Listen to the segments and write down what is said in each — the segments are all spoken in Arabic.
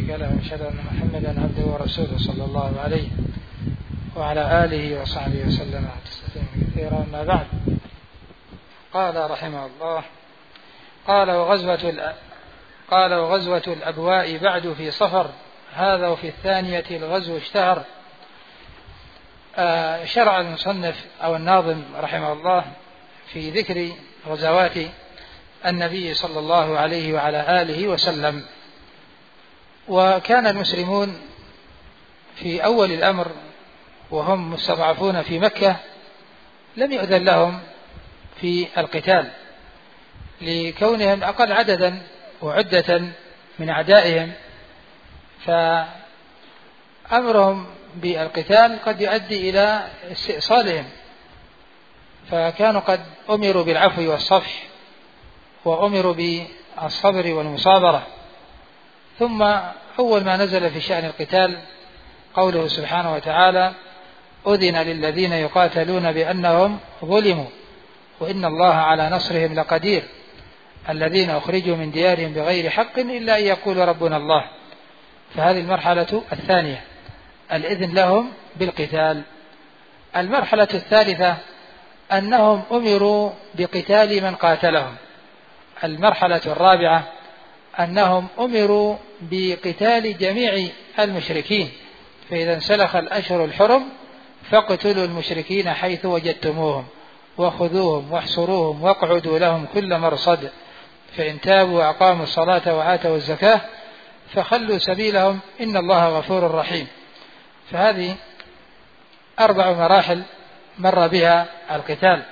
له، وأشهد أن محمدا عبده ورسوله صلى الله عليه وعلى آله وصحبه وسلم تسليما كثيرا. ما بعد، قال رحمه الله: قال وغزوة الأبواء بعد في صفر، هذا وفي الثانية الغزو اشتهر. شرع المصنف أو الناظم رحمه الله في ذكر غزوات النبي صلى الله عليه وعلى آله وسلم. وكان المسلمون في أول الأمر وهم مستضعفون في مكة لم يؤذن لهم في القتال لكونهم أقل عددا وعدة من أعدائهم، فأمرهم بالقتال قد يؤدي إلى استئصالهم، فكانوا قد أمروا بالعفو والصفح وأمروا بالصبر والمصابرة. ثم أول ما نزل في شأن القتال قوله سبحانه وتعالى: أذن للذين يقاتلون بأنهم ظلموا وإن الله على نصرهم لقدير الذين أخرجوا من ديارهم بغير حق إلا أن يقولوا ربنا الله. فهذه المرحلة الثانية، الإذن لهم بالقتال. المرحلة الثالثة أنهم أمروا بقتال من قاتلهم. المرحلة الرابعة أنهم أمروا بقتال جميع المشركين، فإذا انسلخ الأشهر الحرم فاقتلوا المشركين حيث وجدتموهم وخذوهم واحصروهم واقعدوا لهم كل مرصد، فإن تابوا وأقاموا الصلاة وآتوا الزكاة فخلوا سبيلهم إن الله غفور رحيم. فهذه 4 مراحل مر بها القتال.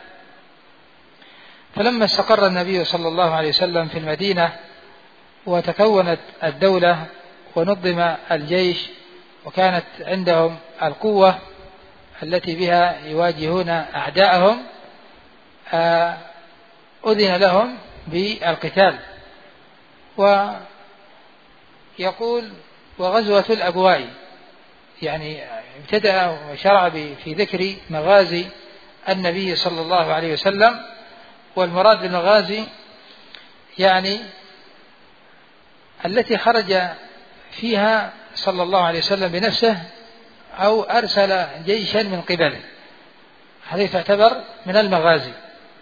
فلما استقر النبي صلى الله عليه وسلم في المدينة وتكونت الدولة ونظم الجيش وكانت عندهم القوة التي بها يواجهون أعداءهم، أذن لهم بالقتال. ويقول: وغزوة الأبواء، يعني ابتدأ وشرع في ذكر مغازي النبي صلى الله عليه وسلم. والمراد بالمغازي يعني التي خرج فيها صلى الله عليه وسلم بنفسه أو أرسل جيشا من قبله، هذه تعتبر من المغازي،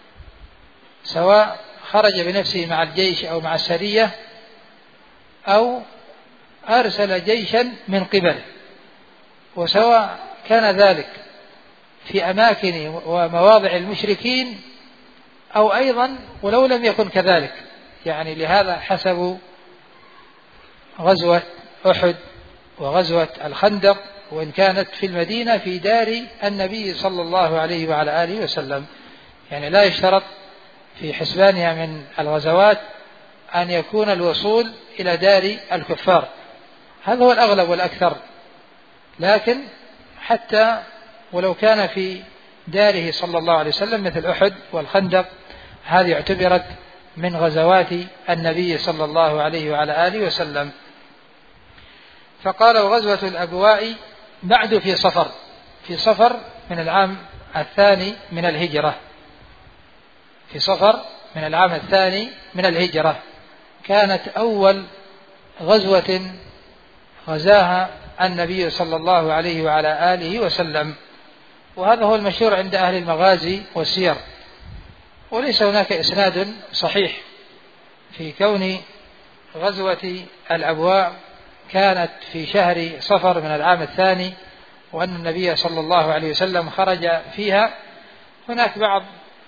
سواء خرج بنفسه مع الجيش أو مع السرية أو أرسل جيشا من قبله، وسواء كان ذلك في أماكن ومواضع المشركين أو أيضا ولو لم يكن كذلك. يعني لهذا حسب غزوة أحد وغزوة الخندق، وإن كانت في المدينة في دار النبي صلى الله عليه وعلى آله وسلم، يعني لا يشترط في حسبانها من الغزوات أن يكون الوصول إلى دار الكفار، هذا هو الأغلب والأكثر. لكن حتى ولو كان في داره صلى الله عليه وسلم مثل أحد والخندق، هذه اعتبرت من غزوات النبي صلى الله عليه وعلى آله وسلم. فقال: وغزوة الأبواء بعد في صفر، في صفر من العام الثاني من الهجرة، في صفر من العام الثاني من الهجرة، كانت أول غزوة غزاها النبي صلى الله عليه وعلى آله وسلم. وهذا هو المشهور عند أهل المغازي والسير، وليس هناك إسناد صحيح في كون غزوة الأبواء كانت في شهر صفر من العام الثاني وأن النبي صلى الله عليه وسلم خرج فيها. هناك بعض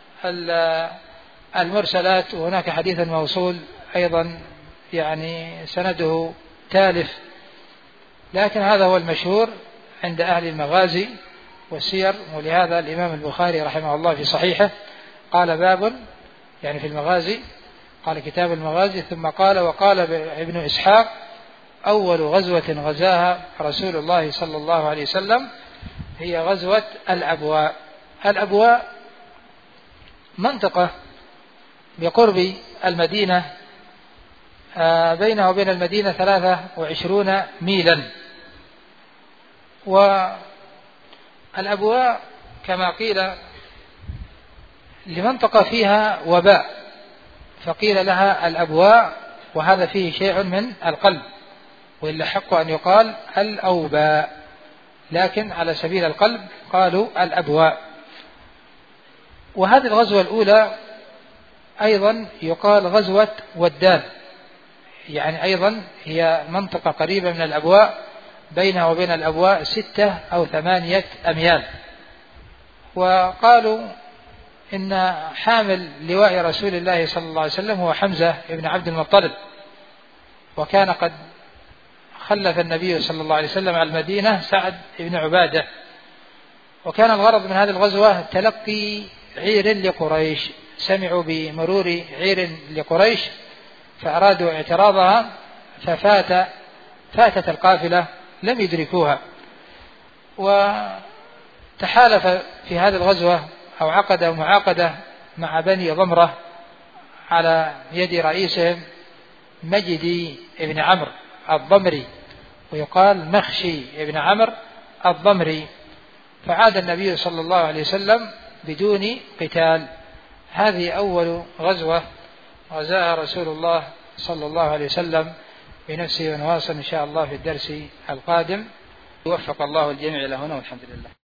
المرسلات، وهناك حديث موصول أيضا يعني سنده تالف، لكن هذا هو المشهور عند أهل المغازي والسير. ولهذا الإمام البخاري رحمه الله في صحيحه قال: باب، يعني في المغازي، قال كتاب المغازي، ثم قال: وقال ابن إسحاق: أول غزوة غزاها رسول الله صلى الله عليه وسلم هي غزوة الأبواء. الأبواء منطقة بقرب المدينة، بينه وبين المدينة 23 ميلا. والأبواء كما قيل لمنطقة فيها وباء فقيل لها الأبواء، وهذا فيه شيء من القلب، وإلا حق أن يقال الأوباء، لكن على سبيل القلب قالوا الأبواء. وهذه الغزوة الأولى أيضا يقال غزوة ودان، يعني أيضا هي منطقة قريبة من الأبواء، بينها وبين الأبواء 6 أو 8 أميال. وقالوا إن حامل لواء رسول الله صلى الله عليه وسلم هو حمزة بن عبد المطلب، وكان قد خلف النبي صلى الله عليه وسلم على المدينة سعد بن عبادة. وكان الغرض من هذه الغزوة تلقي عير لقريش، سمعوا بمرور عير لقريش فأرادوا اعتراضها، ففاتت القافلة لم يدركوها. وتحالف في هذه الغزوة أو عقد معاقدة مع بني ضمرة على يد رئيسهم مجدي بن عمرو الضمري، ويقال مخشي بن عمرو الضمري. فعاد النبي صلى الله عليه وسلم بدون قتال. هذه أول غزوة غزاها رسول الله صلى الله عليه وسلم بنفسه، ونواصل إن شاء الله في الدرس القادم. وفق الله الجميع إلى هنا والحمد لله.